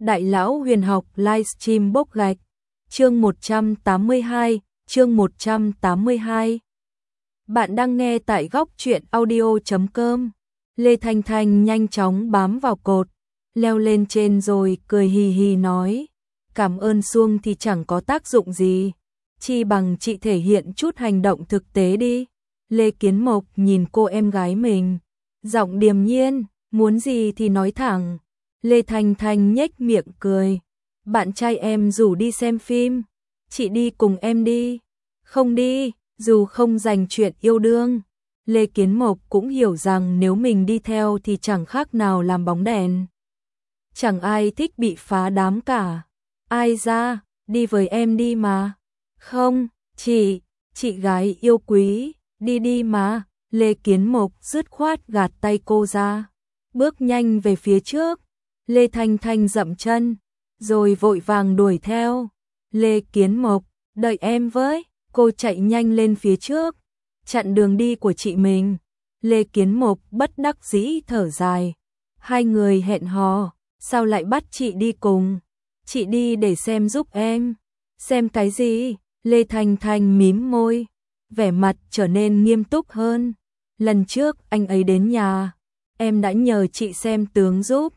Đại lão huyền học livestream bốc gạch. Chương 182. Bạn đang nghe tại góc truyện audio.com. Lê Thanh Thanh nhanh chóng bám vào cột, leo lên trên rồi cười hì hì nói, cảm ơn Xuông thì chẳng có tác dụng gì, chi bằng chị thể hiện chút hành động thực tế đi. Lê Kiến Mộc nhìn cô em gái mình, giọng điềm nhiên, muốn gì thì nói thẳng. Lê Thanh Thanh nhếch miệng cười, bạn trai em rủ đi xem phim, chị đi cùng em đi. Không đi, dù không dành chuyện yêu đương. Lê Kiến Mộc cũng hiểu rằng nếu mình đi theo thì chẳng khác nào làm bóng đèn. Chẳng ai thích bị phá đám cả. Ai ra, đi với em đi mà. Không, chị gái yêu quý, đi đi mà. Lê Kiến Mộc dứt khoát gạt tay cô ra, bước nhanh về phía trước. Lê Thanh Thanh dậm chân, rồi vội vàng đuổi theo. Lê Kiến Mộc, đợi em với. Cô chạy nhanh lên phía trước, chặn đường đi của chị mình. Lê Kiến Mộc bất đắc dĩ thở dài. Hai người hẹn hò, sao lại bắt chị đi cùng? Chị đi để xem giúp em. Xem cái gì? Lê Thanh Thanh mím môi, vẻ mặt trở nên nghiêm túc hơn. Lần trước anh ấy đến nhà, em đã nhờ chị xem tướng giúp,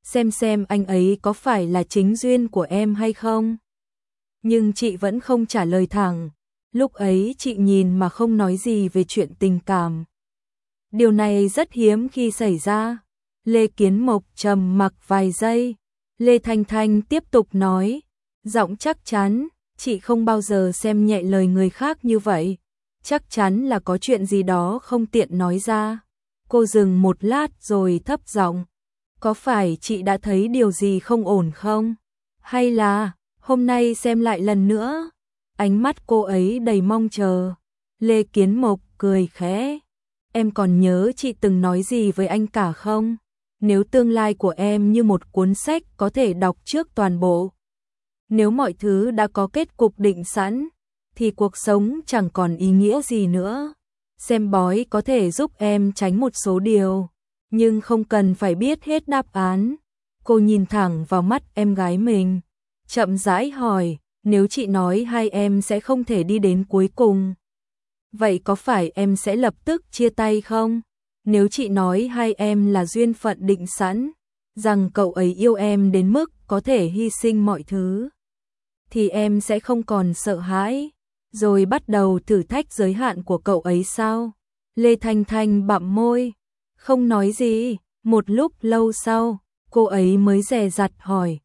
xem anh ấy có phải là chính duyên của em hay không. Nhưng chị vẫn không trả lời thẳng. Lúc ấy chị nhìn mà không nói gì về chuyện tình cảm. Điều này rất hiếm khi xảy ra. Lê Kiến Mộc trầm mặc vài giây. Lê Thanh Thanh tiếp tục nói, giọng chắc chắn, chị không bao giờ xem nhẹ lời người khác như vậy. Chắc chắn là có chuyện gì đó không tiện nói ra. Cô dừng một lát rồi thấp giọng, có phải chị đã thấy điều gì không ổn không? Hay là hôm nay xem lại lần nữa? Ánh mắt cô ấy đầy mong chờ. Lê Kiến Mộc cười khẽ, em còn nhớ chị từng nói gì với anh cả không? Nếu tương lai của em như một cuốn sách có thể đọc trước toàn bộ, nếu mọi thứ đã có kết cục định sẵn, thì cuộc sống chẳng còn ý nghĩa gì nữa. Xem bói có thể giúp em tránh một số điều, nhưng không cần phải biết hết đáp án. Cô nhìn thẳng vào mắt em gái mình, chậm rãi hỏi, nếu chị nói hai em sẽ không thể đi đến cuối cùng, vậy có phải em sẽ lập tức chia tay không? Nếu chị nói hai em là duyên phận định sẵn, rằng cậu ấy yêu em đến mức có thể hy sinh mọi thứ, thì em sẽ không còn sợ hãi, rồi bắt đầu thử thách giới hạn của cậu ấy sao? Lê Thanh Thanh bặm môi, không nói gì. Một lúc lâu sau, cô ấy mới dè dặt hỏi,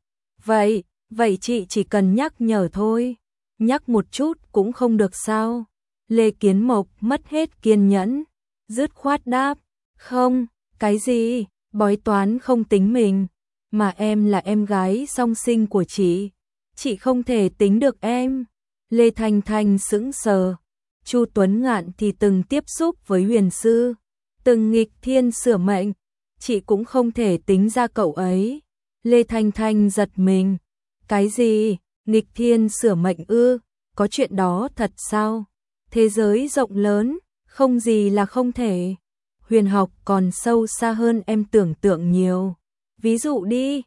Vậy chị chỉ cần nhắc nhở thôi, nhắc một chút cũng không được sao? Lê Kiến Mộc mất hết kiên nhẫn, dứt khoát đáp, không, cái gì, bói toán không tính mình, mà em là em gái song sinh của chị không thể tính được em. Lê Thanh Thanh sững sờ, Chu Tuấn Ngạn thì từng tiếp xúc với huyền sư, từng nghịch thiên sửa mệnh, chị cũng không thể tính ra cậu ấy. Lê Thanh Thanh giật mình. Cái gì? Nghịch thiên sửa mệnh ư? Có chuyện đó thật sao? Thế giới rộng lớn, không gì là không thể. Huyền học còn sâu xa hơn em tưởng tượng nhiều. Ví dụ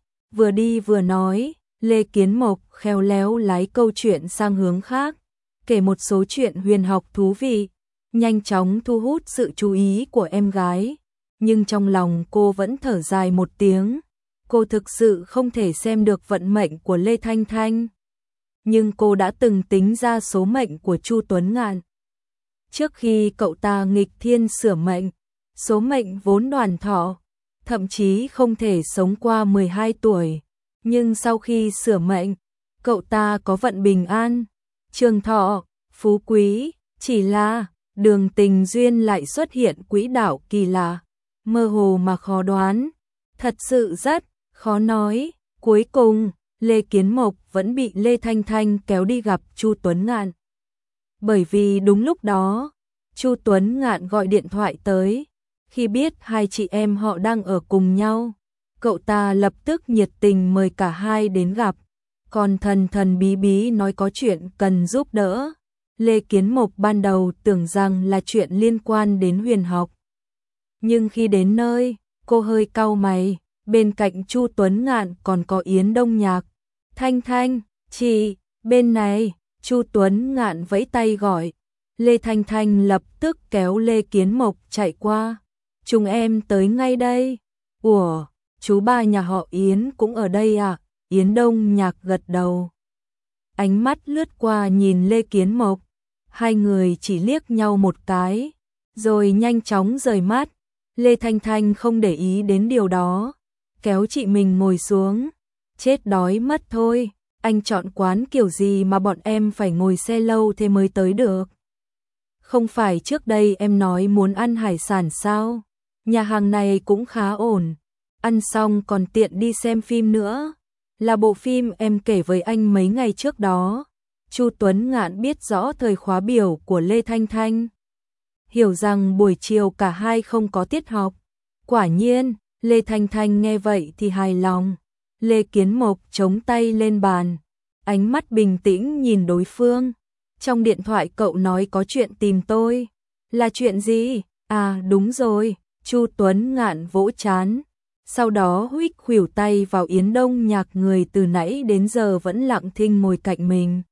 đi vừa nói, Lê Kiến Mộc khéo léo lái câu chuyện sang hướng khác, kể một số chuyện huyền học thú vị, nhanh chóng thu hút sự chú ý của em gái. Nhưng trong lòng cô vẫn thở dài một tiếng. Cô thực sự không thể xem được vận mệnh của Lê Thanh Thanh. Nhưng cô đã từng tính ra số mệnh của Chu Tuấn Ngạn. Trước khi cậu ta nghịch thiên sửa mệnh, số mệnh vốn đoàn thọ, thậm chí không thể sống qua 12 tuổi. Nhưng sau khi sửa mệnh, cậu ta có vận bình an, trường thọ, phú quý, chỉ là đường tình duyên lại xuất hiện quỹ đạo kỳ lạ, mơ hồ mà khó đoán. Thật sự rất khó nói. Cuối cùng, Lê Kiến Mộc vẫn bị Lê Thanh Thanh kéo đi gặp Chu Tuấn Ngạn. Bởi vì đúng lúc đó, Chu Tuấn Ngạn gọi điện thoại tới. Khi biết hai chị em họ đang ở cùng nhau, cậu ta lập tức nhiệt tình mời cả hai đến gặp, còn thần bí bí nói có chuyện cần giúp đỡ. Lê Kiến Mộc ban đầu tưởng rằng là chuyện liên quan đến huyền học. Nhưng khi đến nơi, cô hơi cau mày, Bên cạnh Chu Tuấn Ngạn còn có Yến Đông Nhạc. Thanh Thanh, chị, bên này, Chu Tuấn Ngạn vẫy tay gọi. Lê Thanh Thanh lập tức kéo Lê Kiến Mộc chạy qua. Chúng em tới ngay đây. Ủa, chú ba nhà họ Yến cũng ở đây à? Yến Đông Nhạc gật đầu. Ánh mắt lướt qua nhìn Lê Kiến Mộc. Hai người chỉ liếc nhau một cái, rồi nhanh chóng rời mắt. Lê Thanh Thanh không để ý đến điều đó, kéo chị mình ngồi xuống. Chết đói mất thôi, anh chọn quán kiểu gì mà bọn em phải ngồi xe lâu thế mới tới được? Không phải trước đây em nói muốn ăn hải sản sao? Nhà hàng này cũng khá ổn, ăn xong còn tiện đi xem phim nữa. Là bộ phim em kể với anh mấy ngày trước đó. Chu Tuấn Ngạn biết rõ thời khóa biểu của Lê Thanh Thanh, hiểu rằng buổi chiều cả hai không có tiết học. Quả nhiên, Lê Thanh Thanh nghe vậy thì hài lòng. Lê Kiến Mộc chống tay lên bàn, ánh mắt bình tĩnh nhìn đối phương. Trong điện thoại cậu nói có chuyện tìm tôi. Là chuyện gì? À đúng rồi, Chu Tuấn Ngạn vỗ trán. Sau đó huých khuỷu tay vào Yến Đông Nhạc, người từ nãy đến giờ vẫn lặng thinh ngồi cạnh mình.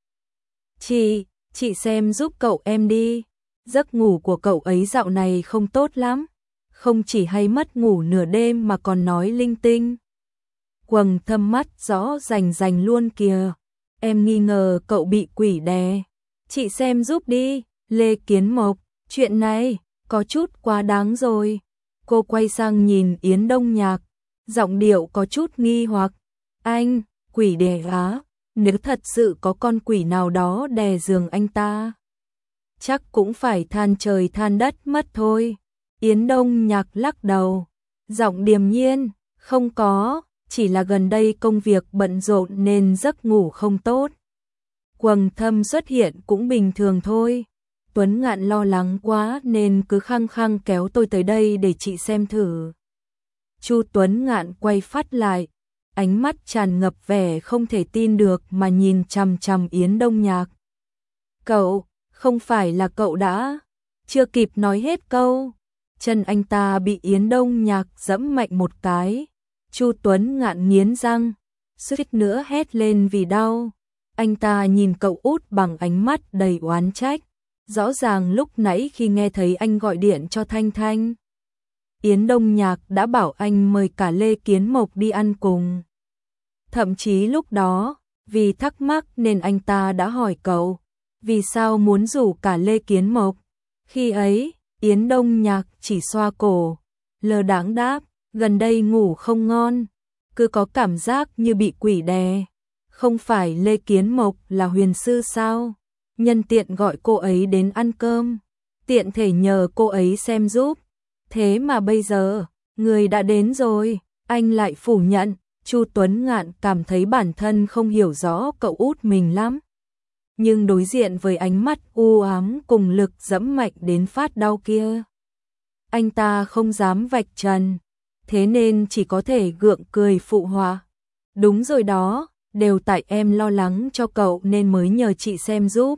Chị xem giúp cậu em đi. Giấc ngủ của cậu ấy dạo này không tốt lắm. Không chỉ hay mất ngủ nửa đêm mà còn nói linh tinh. Quầng thâm mắt rõ rành rành luôn kìa. Em nghi ngờ cậu bị quỷ đè. Chị xem giúp đi. Lê Kiến Mộc, chuyện này có chút quá đáng rồi. Cô quay sang nhìn Yến Đông Nhạc, giọng điệu có chút nghi hoặc. Anh, quỷ đè á? Nếu thật sự có con quỷ nào đó đè giường anh ta, chắc cũng phải than trời than đất mất thôi. Yến Đông Nhạc lắc đầu, giọng điềm nhiên, không có, chỉ là gần đây công việc bận rộn nên giấc ngủ không tốt. Quầng thâm xuất hiện cũng bình thường thôi. Tuấn Ngạn lo lắng quá nên cứ khăng khăng kéo tôi tới đây để chị xem thử. Chu Tuấn Ngạn quay phát lại, ánh mắt tràn ngập vẻ không thể tin được mà nhìn chằm chằm Yến Đông Nhạc. Cậu, không phải là cậu đã... Chưa kịp nói hết câu, chân anh ta bị Yến Đông Nhạc giẫm mạnh một cái. Chu Tuấn Ngạn nghiến răng, suýt nữa hét lên vì đau. Anh ta nhìn cậu út bằng ánh mắt đầy oán trách. Rõ ràng lúc nãy khi nghe thấy anh gọi điện cho Thanh Thanh, Yến Đông Nhạc đã bảo anh mời cả Lê Kiến Mộc đi ăn cùng. Thậm chí lúc đó, vì thắc mắc nên anh ta đã hỏi cậu, vì sao muốn rủ cả Lê Kiến Mộc. Khi ấy, Yến Đông Nhạc chỉ xoa cổ, lơ đãng đáp, gần đây ngủ không ngon, cứ có cảm giác như bị quỷ đè. Không phải Lê Kiến Mộc là huyền sư sao? Nhân tiện gọi cô ấy đến ăn cơm, tiện thể nhờ cô ấy xem giúp. Thế mà bây giờ, người đã đến rồi, anh lại phủ nhận. Chu Tuấn Ngạn cảm thấy bản thân không hiểu rõ cậu út mình lắm. Nhưng đối diện với ánh mắt u ám cùng lực dẫm mạnh đến phát đau kia, anh ta không dám vạch trần, thế nên chỉ có thể gượng cười phụ họa. Đúng rồi đó, đều tại em lo lắng cho cậu nên mới nhờ chị xem giúp.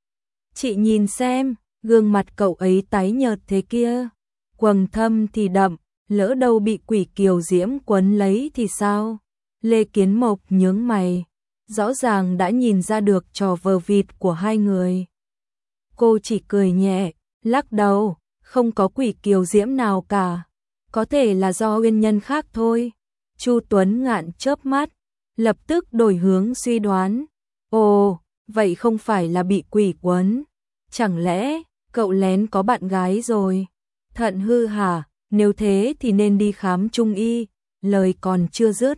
Chị nhìn xem, gương mặt cậu ấy tái nhợt thế kia, quầng thâm thì đậm, lỡ đâu bị quỷ kiều diễm quấn lấy thì sao? Lê Kiến Mộc nhướng mày, rõ ràng đã nhìn ra được trò vờ vịt của hai người. Cô chỉ cười nhẹ, lắc đầu, không có quỷ kiều diễm nào cả, có thể là do nguyên nhân khác thôi. Chu Tuấn Ngạn chớp mắt, lập tức đổi hướng suy đoán. Ồ, vậy không phải là bị quỷ quấn? Chẳng lẽ cậu lén có bạn gái rồi? Thận hư hả? Nếu thế thì nên đi khám trung y. Lời còn chưa dứt,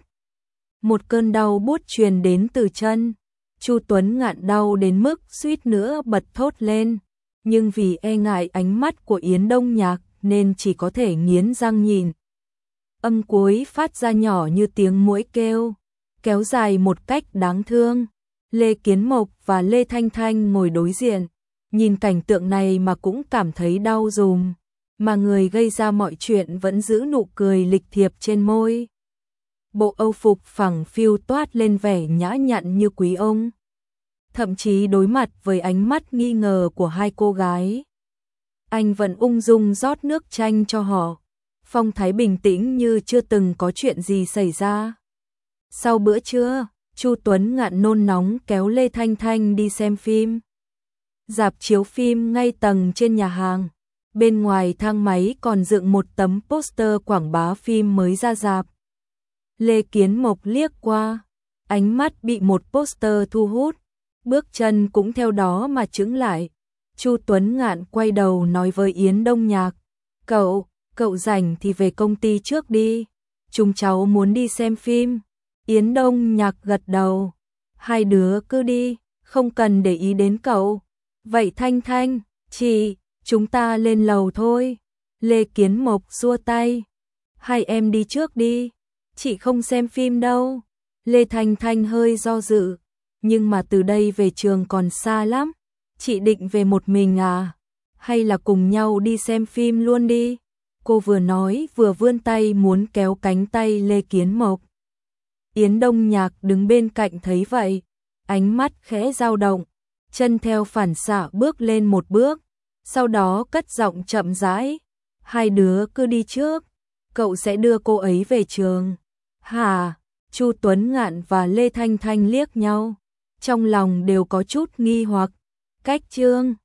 một cơn đau buốt truyền đến từ chân. Chu Tuấn Ngạn đau đến mức suýt nữa bật thốt lên, nhưng vì e ngại ánh mắt của Yến Đông Nhạc nên chỉ có thể nghiến răng nhìn. Âm cuối phát ra nhỏ như tiếng muỗi kêu, kéo dài một cách đáng thương. Lê Kiến Mộc và Lê Thanh Thanh ngồi đối diện, nhìn cảnh tượng này mà cũng cảm thấy đau rùm, mà người gây ra mọi chuyện vẫn giữ nụ cười lịch thiệp trên môi. Bộ âu phục phẳng phiu toát lên vẻ nhã nhặn như quý ông. Thậm chí đối mặt với ánh mắt nghi ngờ của hai cô gái, anh vẫn ung dung rót nước chanh cho họ, phong thái bình tĩnh như chưa từng có chuyện gì xảy ra. Sau bữa trưa, Chu Tuấn Ngạn nôn nóng kéo Lê Thanh Thanh đi xem phim. Rạp chiếu phim ngay tầng trên nhà hàng. Bên ngoài thang máy còn dựng một tấm poster quảng bá phim mới ra rạp. Lê Kiến Mộc liếc qua, ánh mắt bị một poster thu hút, bước chân cũng theo đó mà chững lại. Chu Tuấn Ngạn quay đầu nói với Yến Đông Nhạc, cậu rảnh thì về công ty trước đi, chúng cháu muốn đi xem phim. Yến Đông Nhạc gật đầu, hai đứa cứ đi, không cần để ý đến cậu. Vậy Thanh Thanh, chị, chúng ta lên lầu thôi. Lê Kiến Mộc xua tay, hai em đi trước đi, chị không xem phim đâu. Lê Thanh Thanh hơi do dự, nhưng mà từ đây về trường còn xa lắm, chị định về một mình à? Hay là cùng nhau đi xem phim luôn đi? Cô vừa nói vừa vươn tay muốn kéo cánh tay Lê Kiến Mộc. Yến Đông Nhạc đứng bên cạnh thấy vậy, ánh mắt khẽ dao động, chân theo phản xạ bước lên một bước, sau đó cất giọng chậm rãi, hai đứa cứ đi trước, cậu sẽ đưa cô ấy về trường. Hả? Chu Tuấn Ngạn và Lê Thanh Thanh liếc nhau, trong lòng đều có chút nghi hoặc. Cách chương